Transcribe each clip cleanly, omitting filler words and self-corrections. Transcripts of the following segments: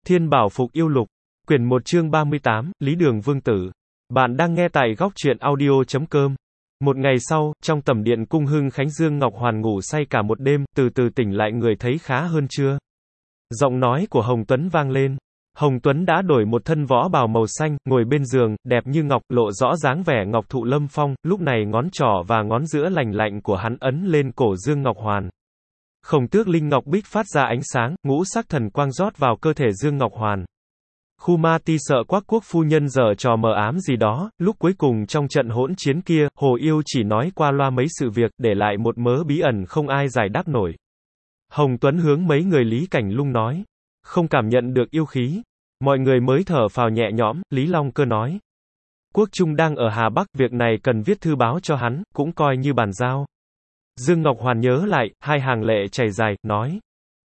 Thiên Bảo Phục Yêu Lục, quyển 1 chương 38, Lý Đường Vương Tử. Bạn đang nghe tại góc truyện audio.com. Một ngày sau, trong tẩm điện cung Hưng Khánh, Dương Ngọc Hoàn ngủ say cả một đêm, từ từ tỉnh lại, người thấy khá hơn chưa? Giọng nói của Hồng Tuấn vang lên. Hồng Tuấn đã đổi một thân võ bào màu xanh, ngồi bên giường, đẹp như ngọc, lộ rõ dáng vẻ ngọc thụ lâm phong, lúc này ngón trỏ và ngón giữa lành lạnh của hắn ấn lên cổ Dương Ngọc Hoàn. Khổng tước linh ngọc bích phát ra ánh sáng, ngũ sắc thần quang rót vào cơ thể Dương Ngọc Hoàn. Khu Ma Ti sợ Quắc Quốc phu nhân giở trò mờ ám gì đó, lúc cuối cùng trong trận hỗn chiến kia, Hồ Yêu chỉ nói qua loa mấy sự việc, để lại một mớ bí ẩn không ai giải đáp nổi. Hồng Tuấn hướng mấy người Lý Cảnh Lung nói, không cảm nhận được yêu khí. Mọi người mới thở phào nhẹ nhõm. Lý Long Cơ nói, Quốc Trung đang ở Hà Bắc, việc này cần viết thư báo cho hắn, cũng coi như bàn giao. Dương Ngọc Hoàn nhớ lại, hai hàng lệ chảy dài, nói,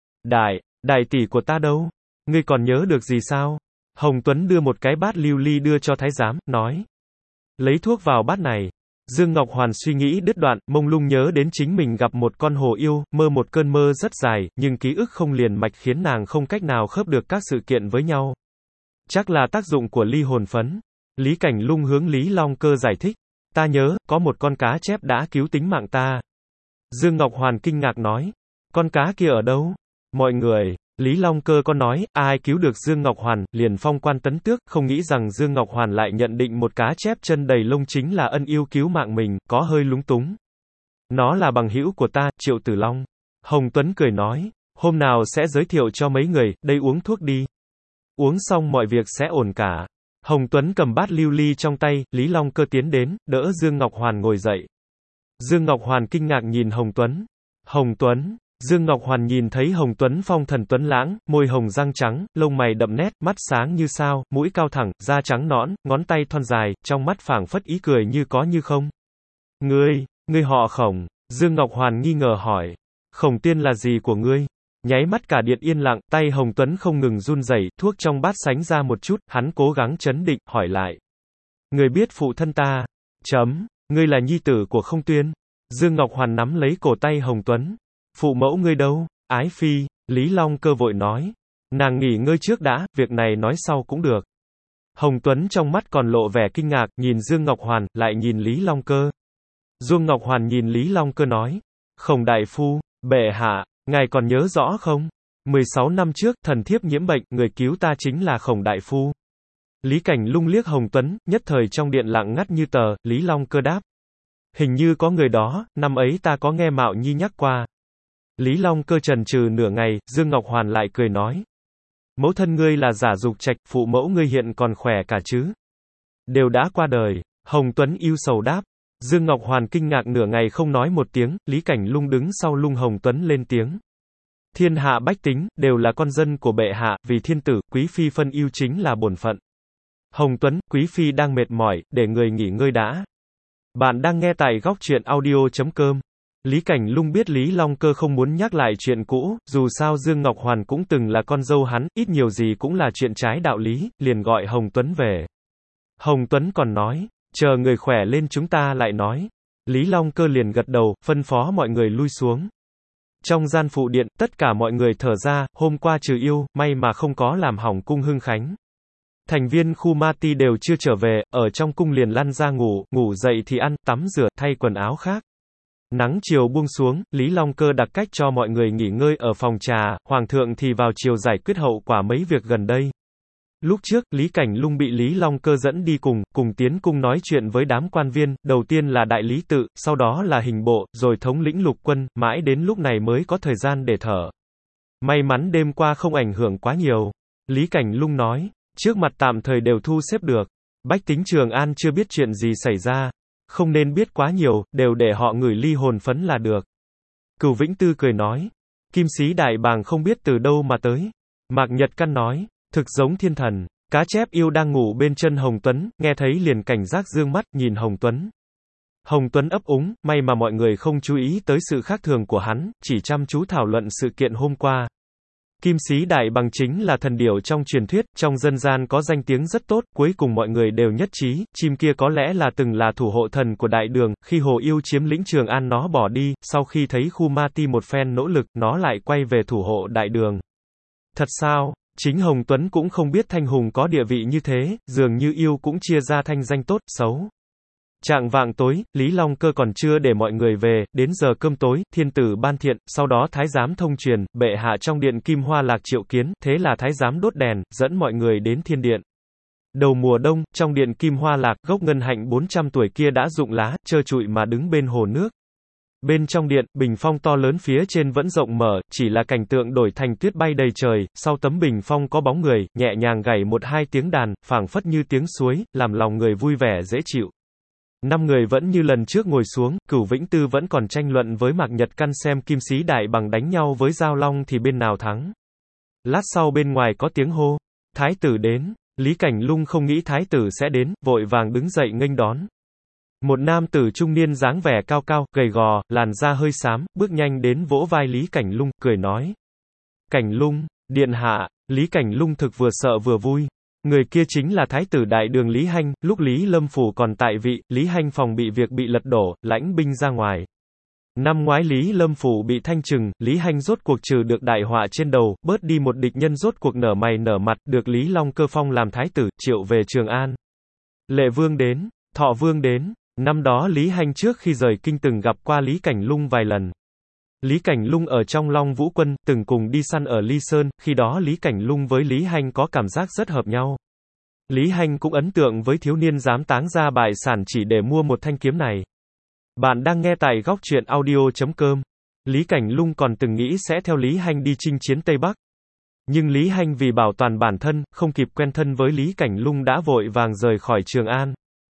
đại tỷ của ta đâu? Ngươi còn nhớ được gì sao? Hồng Tuấn đưa một cái bát lưu ly đưa cho thái giám, nói, lấy thuốc vào bát này. Dương Ngọc Hoàn suy nghĩ đứt đoạn, mông lung nhớ đến chính mình gặp một con hồ yêu, mơ một cơn mơ rất dài, nhưng ký ức không liền mạch khiến nàng không cách nào khớp được các sự kiện với nhau. Chắc là tác dụng của ly hồn phấn. Lý Cảnh Lung hướng Lý Long Cơ giải thích, ta nhớ, có một con cá chép đã cứu tính mạng ta. Dương Ngọc Hoàn kinh ngạc nói, con cá kia ở đâu? Mọi người, Lý Long Cơ có nói, ai cứu được Dương Ngọc Hoàn, liền phong quan tấn tước, không nghĩ rằng Dương Ngọc Hoàn lại nhận định một cá chép chân đầy lông chính là ân yêu cứu mạng mình, có hơi lúng túng. Nó là bằng hữu của ta, Triệu Tử Long. Hồng Tuấn cười nói, hôm nào sẽ giới thiệu cho mấy người, đây uống thuốc đi. Uống xong mọi việc sẽ ổn cả. Hồng Tuấn cầm bát lưu ly trong tay, Lý Long Cơ tiến đến, đỡ Dương Ngọc Hoàn ngồi dậy. Dương Ngọc Hoàn kinh ngạc nhìn Hồng Tuấn. Hồng Tuấn. Dương Ngọc Hoàn nhìn thấy Hồng Tuấn phong thần tuấn lãng, môi hồng răng trắng, lông mày đậm nét, mắt sáng như sao, mũi cao thẳng, da trắng nõn, ngón tay thon dài, trong mắt phảng phất ý cười như có như không. Ngươi họ Khổng? Dương Ngọc Hoàn nghi ngờ hỏi. Khổng tiên là gì của ngươi? Nháy mắt cả điện yên lặng, tay Hồng Tuấn không ngừng run rẩy, thuốc trong bát sánh ra một chút, hắn cố gắng trấn định, hỏi lại. Ngươi biết phụ thân ta? Ngươi là nhi tử của Không Tuyên. Dương Ngọc Hoàn nắm lấy cổ tay Hồng Tuấn. Phụ mẫu ngươi đâu? Ái phi, Lý Long Cơ vội nói. Nàng nghỉ ngơi trước đã, việc này nói sau cũng được. Hồng Tuấn trong mắt còn lộ vẻ kinh ngạc, nhìn Dương Ngọc Hoàn, lại nhìn Lý Long Cơ. Dương Ngọc Hoàn nhìn Lý Long Cơ nói. Khổng đại phu, bệ hạ, ngài còn nhớ rõ không? 16 năm trước, thần thiếp nhiễm bệnh, người cứu ta chính là Khổng đại phu. Lý Cảnh Lung liếc Hồng Tuấn, nhất thời trong điện lặng ngắt như tờ. Lý Long Cơ đáp. Hình như có người đó, năm ấy ta có nghe Mạo Nhi nhắc qua. Lý Long Cơ trần trừ nửa ngày, Dương Ngọc Hoàn lại cười nói. Mẫu thân ngươi là Giả Dục Trạch, phụ mẫu ngươi hiện còn khỏe cả chứ? Đều đã qua đời. Hồng Tuấn ưu sầu đáp. Dương Ngọc Hoàn kinh ngạc nửa ngày không nói một tiếng, Lý Cảnh Lung đứng sau lưng Hồng Tuấn lên tiếng. Thiên hạ bách tính, đều là con dân của bệ hạ, vì thiên tử, quý phi phân ưu chính là bổn phận. Hồng Tuấn, quý phi đang mệt mỏi, để người nghỉ ngơi đã. Bạn đang nghe tại góc truyện audio.com. Lý Cảnh Lung biết Lý Long Cơ không muốn nhắc lại chuyện cũ, dù sao Dương Ngọc Hoàn cũng từng là con dâu hắn, ít nhiều gì cũng là chuyện trái đạo lý, liền gọi Hồng Tuấn về. Hồng Tuấn còn nói, chờ người khỏe lên chúng ta lại nói. Lý Long Cơ liền gật đầu, phân phó mọi người lui xuống. Trong gian phụ điện, tất cả mọi người thở ra, hôm qua trừ yêu, may mà không có làm hỏng cung Hưng Khánh. Thành viên khu Ma Ti đều chưa trở về, ở trong cung liền lăn ra ngủ, ngủ dậy thì ăn, tắm rửa, thay quần áo khác. Nắng chiều buông xuống, Lý Long Cơ đặt cách cho mọi người nghỉ ngơi ở phòng trà, Hoàng thượng thì vào chiều giải quyết hậu quả mấy việc gần đây. Lúc trước, Lý Cảnh Lung bị Lý Long Cơ dẫn đi cùng tiến cung nói chuyện với đám quan viên, đầu tiên là đại lý tự, sau đó là hình bộ, rồi thống lĩnh lục quân, mãi đến lúc này mới có thời gian để thở. May mắn đêm qua không ảnh hưởng quá nhiều. Lý Cảnh Lung nói, trước mặt tạm thời đều thu xếp được. Bách tính Trường An chưa biết chuyện gì xảy ra. Không nên biết quá nhiều, đều để họ ngửi ly hồn phấn là được. Cửu Vĩnh Tư cười nói. Kim Sĩ Đại Bàng không biết từ đâu mà tới. Mạc Nhật Căn nói. Thực giống thiên thần. Cá chép yêu đang ngủ bên chân Hồng Tuấn, nghe thấy liền cảnh giác dương mắt, nhìn Hồng Tuấn. Hồng Tuấn ấp úng, may mà mọi người không chú ý tới sự khác thường của hắn, chỉ chăm chú thảo luận sự kiện hôm qua. Kim Sĩ Đại Bàng chính là thần điểu trong truyền thuyết, trong dân gian có danh tiếng rất tốt, cuối cùng mọi người đều nhất trí, chim kia có lẽ là từng là thủ hộ thần của đại đường, khi Hồ Yêu chiếm lĩnh Trường An nó bỏ đi, sau khi thấy khu Ma Ti một phen nỗ lực, nó lại quay về thủ hộ đại đường. Thật sao? Chính Hồng Tuấn cũng không biết Thanh Hùng có địa vị như thế, dường như yêu cũng chia ra thanh danh tốt, xấu. Chạng vạng tối, Lý Long Cơ còn chưa để mọi người về, đến giờ cơm tối, thiên tử ban thiện, sau đó thái giám thông truyền, bệ hạ trong điện Kim Hoa Lạc triệu kiến, thế là thái giám đốt đèn, dẫn mọi người đến thiên điện. Đầu mùa đông, trong điện Kim Hoa Lạc, gốc ngân hạnh 400 tuổi kia đã rụng lá, trơ trụi mà đứng bên hồ nước. Bên trong điện, bình phong to lớn phía trên vẫn rộng mở, chỉ là cảnh tượng đổi thành tuyết bay đầy trời, sau tấm bình phong có bóng người, nhẹ nhàng gảy một hai tiếng đàn, phảng phất như tiếng suối, làm lòng người vui vẻ dễ chịu. 5 người vẫn như lần trước ngồi xuống, Cửu Vĩnh Tư vẫn còn tranh luận với Mạc Nhật Căn xem Kim Sĩ Đại Bằng đánh nhau với Giao Long thì bên nào thắng. Lát sau bên ngoài có tiếng hô, thái tử đến. Lý Cảnh Lung không nghĩ thái tử sẽ đến, vội vàng đứng dậy nghênh đón. Một nam tử trung niên dáng vẻ cao cao, gầy gò, làn da hơi xám, bước nhanh đến vỗ vai Lý Cảnh Lung, cười nói. Cảnh Lung, điện hạ. Lý Cảnh Lung thực vừa sợ vừa vui. Người kia chính là thái tử đại đường Lý Hanh, lúc Lý Lâm Phủ còn tại vị, Lý Hanh phòng bị việc bị lật đổ, lãnh binh ra ngoài. Năm ngoái Lý Lâm Phủ bị thanh trừng, Lý Hanh rốt cuộc trừ được đại họa trên đầu, bớt đi một địch nhân rốt cuộc nở mày nở mặt, được Lý Long Cơ phong làm thái tử, triệu về Trường An. Lệ Vương đến, Thọ Vương đến, năm đó Lý Hanh trước khi rời kinh từng gặp qua Lý Cảnh Lung vài lần. Lý Cảnh Lung ở trong Long Vũ Quân, từng cùng đi săn ở Ly Sơn, khi đó Lý Cảnh Lung với Lý Hanh có cảm giác rất hợp nhau. Lý Hanh cũng ấn tượng với thiếu niên dám táng ra bại sản chỉ để mua một thanh kiếm này. Bạn đang nghe tại góc truyện audio.com. Lý Cảnh Lung còn từng nghĩ sẽ theo Lý Hanh đi chinh chiến Tây Bắc. Nhưng Lý Hanh vì bảo toàn bản thân, không kịp quen thân với Lý Cảnh Lung đã vội vàng rời khỏi Trường An.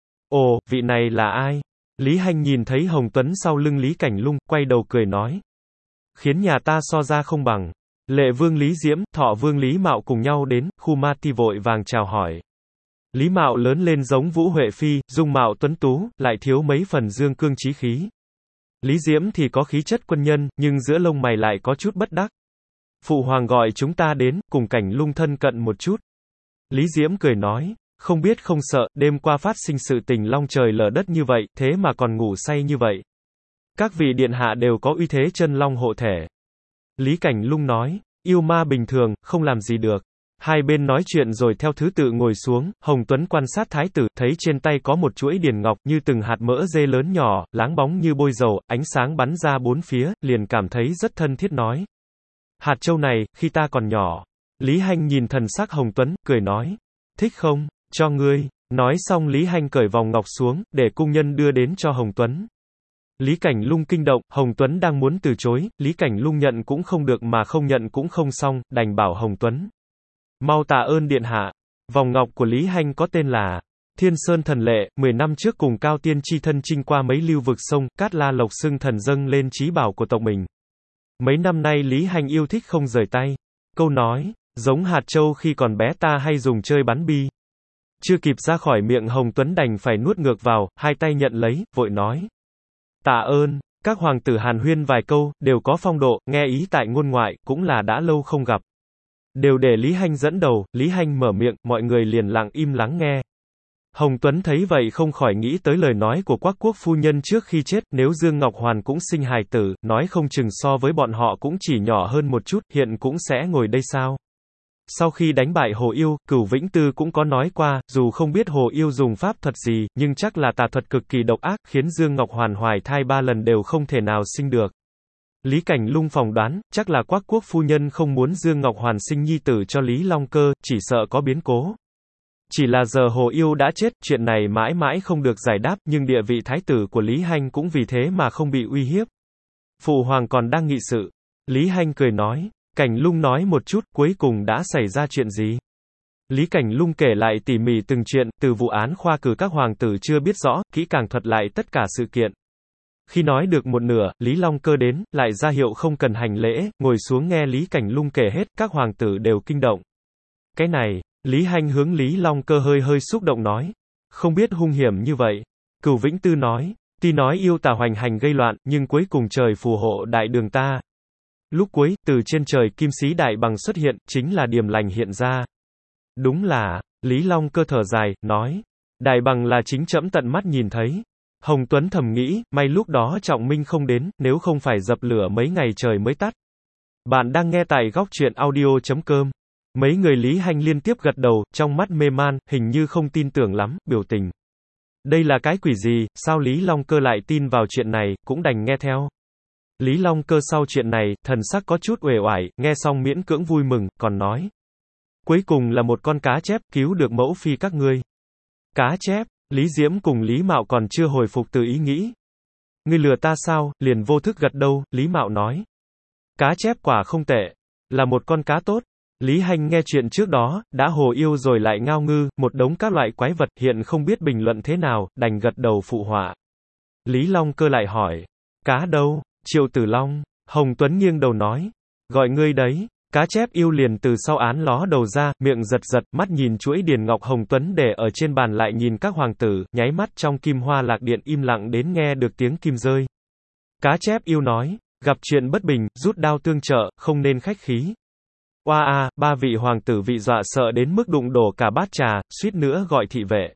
Ồ, vị này là ai? Lý Hanh nhìn thấy Hồng Tuấn sau lưng Lý Cảnh Lung, quay đầu cười nói. Khiến nhà ta so ra không bằng. Lệ Vương Lý Diễm, Thọ Vương Lý Mạo cùng nhau đến, Khu Ma Ti vội vàng chào hỏi. Lý Mạo lớn lên giống Vũ Huệ Phi, dung mạo tuấn tú, lại thiếu mấy phần dương cương chí khí. Lý Diễm thì có khí chất quân nhân, nhưng giữa lông mày lại có chút bất đắc. Phụ hoàng gọi chúng ta đến, cùng Cảnh Lung thân cận một chút. Lý Diễm cười nói, không biết không sợ, đêm qua phát sinh sự tình long trời lở đất như vậy, thế mà còn ngủ say như vậy. Các vị điện hạ đều có uy thế chân long hộ thể. Lý Cảnh Lung nói, yêu ma bình thường, không làm gì được. Hai bên nói chuyện rồi theo thứ tự ngồi xuống, Hồng Tuấn quan sát thái tử, thấy trên tay có một chuỗi điền ngọc như từng hạt mỡ dê lớn nhỏ, láng bóng như bôi dầu, ánh sáng bắn ra bốn phía, liền cảm thấy rất thân thiết nói. Hạt châu này, khi ta còn nhỏ. Lý Hanh nhìn thần sắc Hồng Tuấn, cười nói. Thích không? Cho ngươi. Nói xong Lý Hanh cởi vòng ngọc xuống, để cung nhân đưa đến cho Hồng Tuấn. Lý Cảnh Lung kinh động, Hồng Tuấn đang muốn từ chối, Lý Cảnh Lung nhận cũng không được mà không nhận cũng không xong, đành bảo Hồng Tuấn. Mau tạ ơn điện hạ. Vòng ngọc của Lý Hanh có tên là Thiên Sơn Thần Lệ, 10 năm trước cùng Cao Tiên chi thân chinh qua mấy lưu vực sông, Cát La Lộc xưng thần dâng lên chí bảo của tộc mình. Mấy năm nay Lý Hanh yêu thích không rời tay. Câu nói, giống hạt châu khi còn bé ta hay dùng chơi bắn bi. Chưa kịp ra khỏi miệng Hồng Tuấn đành phải nuốt ngược vào, hai tay nhận lấy, vội nói. Tạ ơn, các hoàng tử hàn huyên vài câu, đều có phong độ, nghe ý tại ngôn ngoại, cũng là đã lâu không gặp. Đều để Lý Hanh dẫn đầu, Lý Hanh mở miệng, mọi người liền lặng im lắng nghe. Hồng Tuấn thấy vậy không khỏi nghĩ tới lời nói của Quắc Quốc phu nhân trước khi chết, nếu Dương Ngọc Hoàn cũng sinh hài tử, nói không chừng so với bọn họ cũng chỉ nhỏ hơn một chút, hiện cũng sẽ ngồi đây sao. Sau khi đánh bại Hồ Yêu, Cửu Vĩnh Tư cũng có nói qua, dù không biết Hồ Yêu dùng pháp thuật gì, nhưng chắc là tà thuật cực kỳ độc ác, khiến Dương Ngọc Hoàn hoài thai 3 lần đều không thể nào sinh được. Lý Cảnh Lung phỏng đoán, chắc là Quắc Quốc phu nhân không muốn Dương Ngọc Hoàn sinh nhi tử cho Lý Long Cơ, chỉ sợ có biến cố. Chỉ là giờ Hồ Yêu đã chết, chuyện này mãi mãi không được giải đáp, nhưng địa vị thái tử của Lý Hanh cũng vì thế mà không bị uy hiếp. Phụ hoàng còn đang nghị sự. Lý Hanh cười nói. Cảnh Lung nói một chút, cuối cùng đã xảy ra chuyện gì? Lý Cảnh Lung kể lại tỉ mỉ từng chuyện, từ vụ án khoa cử các hoàng tử chưa biết rõ, kỹ càng thuật lại tất cả sự kiện. Khi nói được một nửa, Lý Long Cơ đến, lại ra hiệu không cần hành lễ, ngồi xuống nghe Lý Cảnh Lung kể hết, các hoàng tử đều kinh động. Cái này, Lý Hanh hướng Lý Long Cơ hơi hơi xúc động nói. Không biết hung hiểm như vậy. Cửu Vĩnh Tư nói, tuy nói yêu tà hoành hành gây loạn, nhưng cuối cùng trời phù hộ đại đường ta. Lúc cuối, từ trên trời Kim Sĩ Đại Bằng xuất hiện, chính là điềm lành hiện ra. Đúng là, Lý Long Cơ thở dài, nói. Đại Bằng là chính trẫm tận mắt nhìn thấy. Hồng Tuấn thầm nghĩ, may lúc đó Trọng Minh không đến, nếu không phải dập lửa mấy ngày trời mới tắt. Bạn đang nghe tại góc truyện audio.com. Mấy người Lý Hanh liên tiếp gật đầu, trong mắt mê man, hình như không tin tưởng lắm, biểu tình. Đây là cái quỷ gì, sao Lý Long Cơ lại tin vào chuyện này, cũng đành nghe theo. Lý Long Cơ sau chuyện này, thần sắc có chút uể oải, nghe xong miễn cưỡng vui mừng, còn nói. Cuối cùng là một con cá chép, cứu được mẫu phi các ngươi. Cá chép, Lý Diễm cùng Lý Mạo còn chưa hồi phục từ ý nghĩ. Ngươi lừa ta sao, liền vô thức gật đầu, Lý Mạo nói. Cá chép quả không tệ, là một con cá tốt. Lý Hanh nghe chuyện trước đó, đã hồ yêu rồi lại ngao ngư, một đống các loại quái vật, hiện không biết bình luận thế nào, đành gật đầu phụ họa. Lý Long Cơ lại hỏi. Cá đâu? Triệu Tử Long. Hồng Tuấn nghiêng đầu nói. Gọi ngươi đấy. Cá chép yêu liền từ sau án ló đầu ra, miệng giật giật, mắt nhìn chuỗi điền ngọc Hồng Tuấn để ở trên bàn lại nhìn các hoàng tử, nháy mắt trong kim hoa lạc điện im lặng đến nghe được tiếng kim rơi. Cá chép yêu nói. Gặp chuyện bất bình, rút đao tương trợ, không nên khách khí. Oa a, ba vị hoàng tử bị dọa sợ đến mức đụng đổ cả bát trà, suýt nữa gọi thị vệ.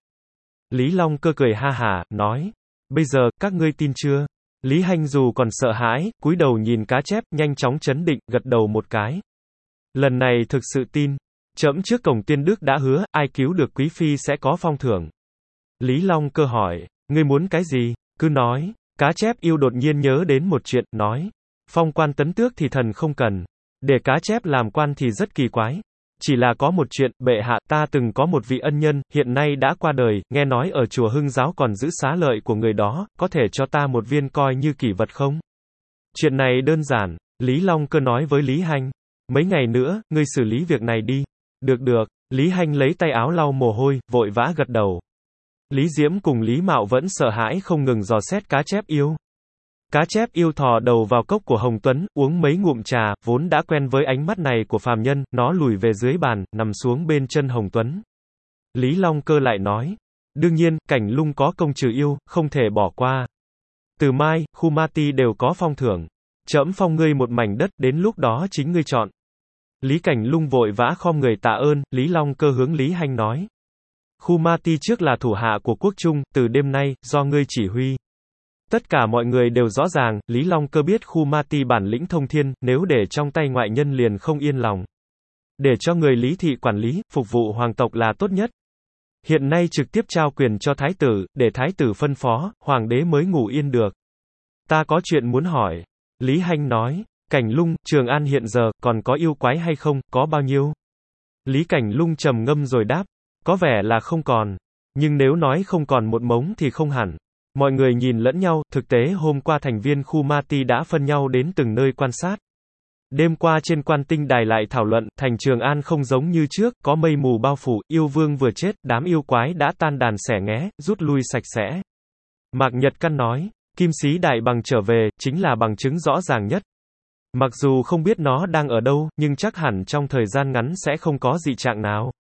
Lý Long Cơ cười ha hả, nói. Bây giờ, các ngươi tin chưa? Lý Hanh dù còn sợ hãi, cúi đầu nhìn cá chép, nhanh chóng chấn định, gật đầu một cái. Lần này thực sự tin. Trẫm trước cổng tiên đức đã hứa, ai cứu được quý phi sẽ có phong thưởng. Lý Long Cơ hỏi. Ngươi muốn cái gì? Cứ nói. Cá chép yêu đột nhiên nhớ đến một chuyện, nói. Phong quan tấn tước thì thần không cần. Để cá chép làm quan thì rất kỳ quái. Chỉ là có một chuyện, bệ hạ, ta từng có một vị ân nhân, hiện nay đã qua đời, nghe nói ở chùa Hưng Giáo còn giữ xá lợi của người đó, có thể cho ta một viên coi như kỷ vật không? Chuyện này đơn giản, Lý Long Cơ nói với Lý Hanh. Mấy ngày nữa, ngươi xử lý việc này đi. Được được, Lý Hanh lấy tay áo lau mồ hôi, vội vã gật đầu. Lý Diễm cùng Lý Mạo vẫn sợ hãi không ngừng dò xét cá chép yêu. Cá chép yêu thò đầu vào cốc của Hồng Tuấn, uống mấy ngụm trà, vốn đã quen với ánh mắt này của phàm nhân, nó lùi về dưới bàn, nằm xuống bên chân Hồng Tuấn. Lý Long Cơ lại nói, đương nhiên, Cảnh Lung có công trừ yêu, không thể bỏ qua. Từ mai, khu Ma Ti đều có phong thưởng. Trẫm phong ngươi một mảnh đất, đến lúc đó chính ngươi chọn. Lý Cảnh Lung vội vã khom người tạ ơn, Lý Long Cơ hướng Lý Hanh nói. Khu Ma Ti trước là thủ hạ của quốc trung, từ đêm nay, do ngươi chỉ huy. Tất cả mọi người đều rõ ràng, Lý Long Cơ biết khu Ma Ti bản lĩnh thông thiên, nếu để trong tay ngoại nhân liền không yên lòng. Để cho người Lý thị quản lý, phục vụ hoàng tộc là tốt nhất. Hiện nay trực tiếp trao quyền cho thái tử, để thái tử phân phó, hoàng đế mới ngủ yên được. Ta có chuyện muốn hỏi. Lý Hanh nói, Cảnh Lung, Trường An hiện giờ, còn có yêu quái hay không, có bao nhiêu? Lý Cảnh Lung trầm ngâm rồi đáp, có vẻ là không còn. Nhưng nếu nói không còn một mống thì không hẳn. Mọi người nhìn lẫn nhau, thực tế hôm qua thành viên khu Ma Ti đã phân nhau đến từng nơi quan sát. Đêm qua trên Quan Tinh Đài lại thảo luận, thành Trường An không giống như trước, có mây mù bao phủ, yêu vương vừa chết, đám yêu quái đã tan đàn xẻ nghé, rút lui sạch sẽ. Mạc Nhật Căn nói, Kim Sĩ Đại Bằng trở về, chính là bằng chứng rõ ràng nhất. Mặc dù không biết nó đang ở đâu, nhưng chắc hẳn trong thời gian ngắn sẽ không có dị trạng nào.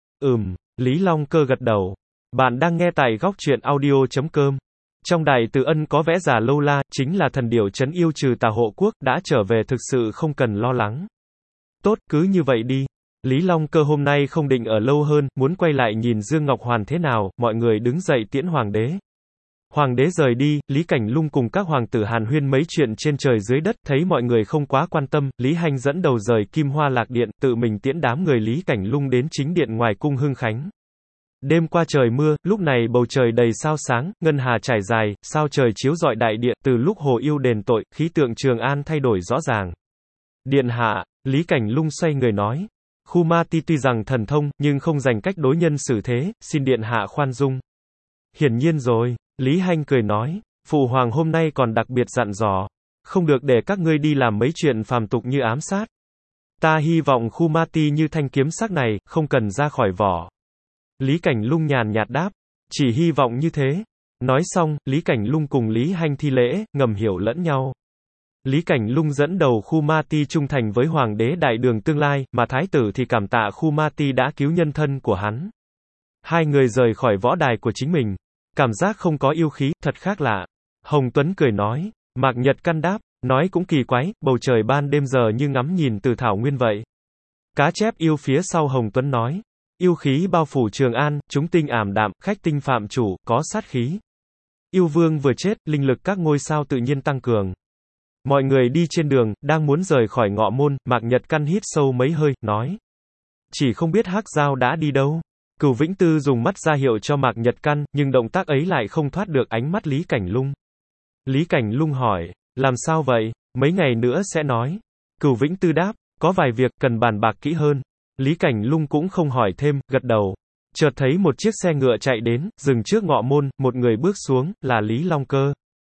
Lý Long Cơ gật đầu. Bạn đang nghe tại góc truyện audio.com. Trong Đại Từ Ân có vẽ giả Lâu La, chính là thần điểu trấn yêu trừ tà hộ quốc, đã trở về thực sự không cần lo lắng. Tốt, cứ như vậy đi. Lý Long Cơ hôm nay không định ở lâu hơn, muốn quay lại nhìn Dương Ngọc Hoàn thế nào, mọi người đứng dậy tiễn hoàng đế. Hoàng đế rời đi, Lý Cảnh Lung cùng các hoàng tử hàn huyên mấy chuyện trên trời dưới đất, thấy mọi người không quá quan tâm, Lý Hanh dẫn đầu rời Kim Hoa Lạc Điện, tự mình tiễn đám người Lý Cảnh Lung đến chính điện ngoài cung Hưng Khánh. Đêm qua trời mưa, lúc này bầu trời đầy sao sáng, ngân hà trải dài, sao trời chiếu rọi đại điện, từ lúc Hồ Yêu đền tội, khí tượng Trường An thay đổi rõ ràng. Điện hạ, Lý Cảnh Lung xoay người nói, khu Ma Ti tuy rằng thần thông, nhưng không dành cách đối nhân xử thế, xin điện hạ khoan dung. Hiển nhiên rồi, Lý Hanh cười nói, phụ hoàng hôm nay còn đặc biệt dặn dò, không được để các ngươi đi làm mấy chuyện phàm tục như ám sát. Ta hy vọng khu Ma Ti như thanh kiếm sắc này, không cần ra khỏi vỏ. Lý Cảnh Lung nhàn nhạt đáp, chỉ hy vọng như thế. Nói xong, Lý Cảnh Lung cùng Lý Hanh thi lễ, ngầm hiểu lẫn nhau. Lý Cảnh Lung dẫn đầu khu Ma Ti trung thành với hoàng đế đại đường tương lai, mà thái tử thì cảm tạ khu Ma Ti đã cứu nhân thân của hắn. Hai người rời khỏi võ đài của chính mình. Cảm giác không có yêu khí, thật khác lạ. Hồng Tuấn cười nói, Mạc Nhật Căn đáp, nói cũng kỳ quái, bầu trời ban đêm giờ như ngắm nhìn từ thảo nguyên vậy. Cá chép yêu phía sau Hồng Tuấn nói, yêu khí bao phủ Trường An, chúng tinh ảm đạm, khách tinh phạm chủ, có sát khí. Yêu vương vừa chết, linh lực các ngôi sao tự nhiên tăng cường. Mọi người đi trên đường, đang muốn rời khỏi ngọ môn, Mạc Nhật Căn hít sâu mấy hơi, nói. Chỉ không biết Hắc Giao đã đi đâu. Cửu Vĩnh Tư dùng mắt ra hiệu cho Mạc Nhật Căn, nhưng động tác ấy lại không thoát được ánh mắt Lý Cảnh Lung. Lý Cảnh Lung hỏi, làm sao vậy? Mấy ngày nữa sẽ nói. Cửu Vĩnh Tư đáp, có vài việc cần bàn bạc kỹ hơn. Lý Cảnh Lung cũng không hỏi thêm, gật đầu. Chợt thấy một chiếc xe ngựa chạy đến, dừng trước ngọ môn, một người bước xuống, là Lý Long Cơ.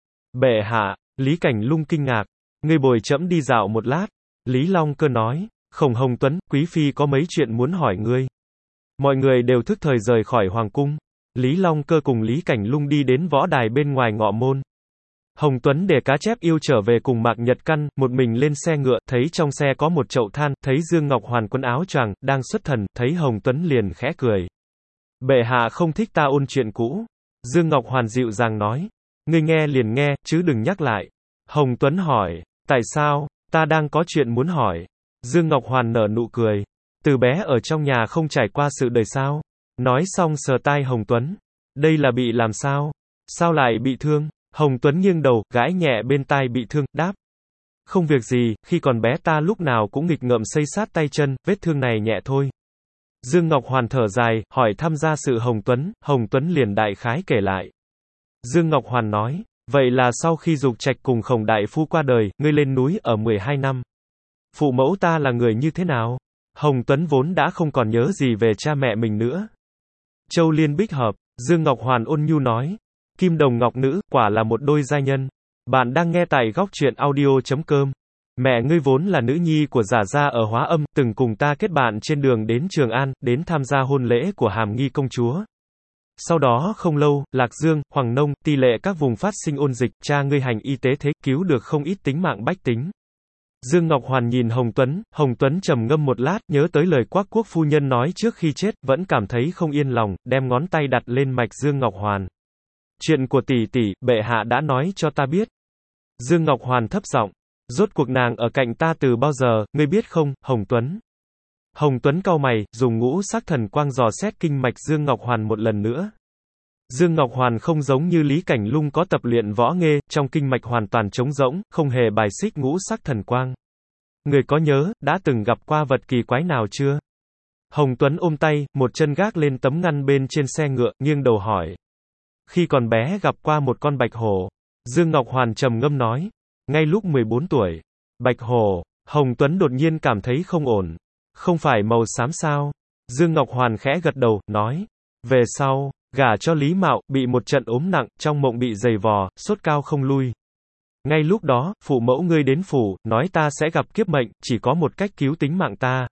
Bệ hạ, Lý Cảnh Lung kinh ngạc. Ngươi bồi trẫm đi dạo một lát. Lý Long Cơ nói, Khổng Hồng Tuấn, quý phi có mấy chuyện muốn hỏi ngươi. Mọi người đều thức thời rời khỏi hoàng cung. Lý Long Cơ cùng Lý Cảnh Lung đi đến võ đài bên ngoài ngọ môn. Hồng Tuấn để cá chép yêu trở về cùng Mạc Nhật Căn, một mình lên xe ngựa, thấy trong xe có một chậu than, thấy Dương Ngọc Hoàn quần áo choàng, đang xuất thần, thấy Hồng Tuấn liền khẽ cười. Bệ hạ không thích ta ôn chuyện cũ. Dương Ngọc Hoàn dịu dàng nói. Ngươi nghe liền nghe, chứ đừng nhắc lại. Hồng Tuấn hỏi, tại sao, ta đang có chuyện muốn hỏi. Dương Ngọc Hoàn nở nụ cười. Từ bé ở trong nhà không trải qua sự đời sao? Nói xong sờ tai Hồng Tuấn. Đây là bị làm sao? Sao lại bị thương? Hồng Tuấn nghiêng đầu, gãi nhẹ bên tai bị thương, đáp. Không việc gì, khi còn bé ta lúc nào cũng nghịch ngợm xây sát tay chân, vết thương này nhẹ thôi. Dương Ngọc Hoàn thở dài, hỏi thăm gia sự Hồng Tuấn liền đại khái kể lại. Dương Ngọc Hoàn nói, vậy là sau khi Dục Trạch cùng Khổng đại phu qua đời, ngươi lên núi ở 12 năm. Phụ mẫu ta là người như thế nào? Hồng Tuấn vốn đã không còn nhớ gì về cha mẹ mình nữa. Châu Liên Bích Hợp, Dương Ngọc Hoàn ôn nhu nói. Kim đồng ngọc nữ, quả là một đôi giai nhân. Bạn đang nghe tại góc truyện audio.com. Mẹ ngươi vốn là nữ nhi của Giả Gia ở Hóa Âm, từng cùng ta kết bạn trên đường đến Trường An, đến tham gia hôn lễ của Hàm Nghi công chúa. Sau đó không lâu, Lạc Dương, Hoàng Nông, Ti Lệ các vùng phát sinh ôn dịch, cha ngươi hành y tế thế, cứu được không ít tính mạng bách tính. Dương Ngọc Hoàn nhìn Hồng Tuấn trầm ngâm một lát, nhớ tới lời Quác Quốc phu nhân nói trước khi chết, vẫn cảm thấy không yên lòng, đem ngón tay đặt lên mạch Dương Ngọc Hoàn. Chuyện của tỷ tỷ, bệ hạ đã nói cho ta biết. Dương Ngọc Hoàn thấp giọng, rốt cuộc nàng ở cạnh ta từ bao giờ, ngươi biết không, Hồng Tuấn? Hồng Tuấn cau mày, dùng ngũ sắc thần quang dò xét kinh mạch Dương Ngọc Hoàn một lần nữa. Dương Ngọc Hoàn không giống như Lý Cảnh Lung có tập luyện võ nghê, trong kinh mạch hoàn toàn trống rỗng, không hề bài xích ngũ sắc thần quang. Người có nhớ, đã từng gặp qua vật kỳ quái nào chưa? Hồng Tuấn ôm tay, một chân gác lên tấm ngăn bên trên xe ngựa, nghiêng đầu hỏi. Khi còn bé gặp qua một con bạch hổ. Dương Ngọc Hoàn trầm ngâm nói. Ngay lúc 14 tuổi. Bạch hổ. Hồng Tuấn đột nhiên cảm thấy không ổn. Không phải màu xám sao? Dương Ngọc Hoàn khẽ gật đầu, nói. Về sau, gả cho Lý Mạo, bị một trận ốm nặng, trong mộng bị giày vò, sốt cao không lui. Ngay lúc đó, phụ mẫu ngươi đến phủ, nói ta sẽ gặp kiếp mệnh, chỉ có một cách cứu tính mạng ta.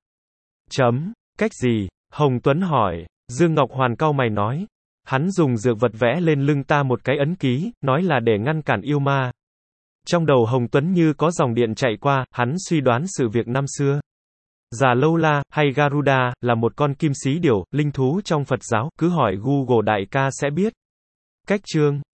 Cách gì? Hồng Tuấn hỏi. Dương Ngọc Hoàn cau mày nói. Hắn dùng dược vật vẽ lên lưng ta một cái ấn ký, nói là để ngăn cản yêu ma. Trong đầu Hồng Tuấn như có dòng điện chạy qua, hắn suy đoán sự việc năm xưa. Già Lâu La, hay Garuda, là một con kim xí điểu, linh thú trong Phật giáo, cứ hỏi Google đại ca sẽ biết. Cách chương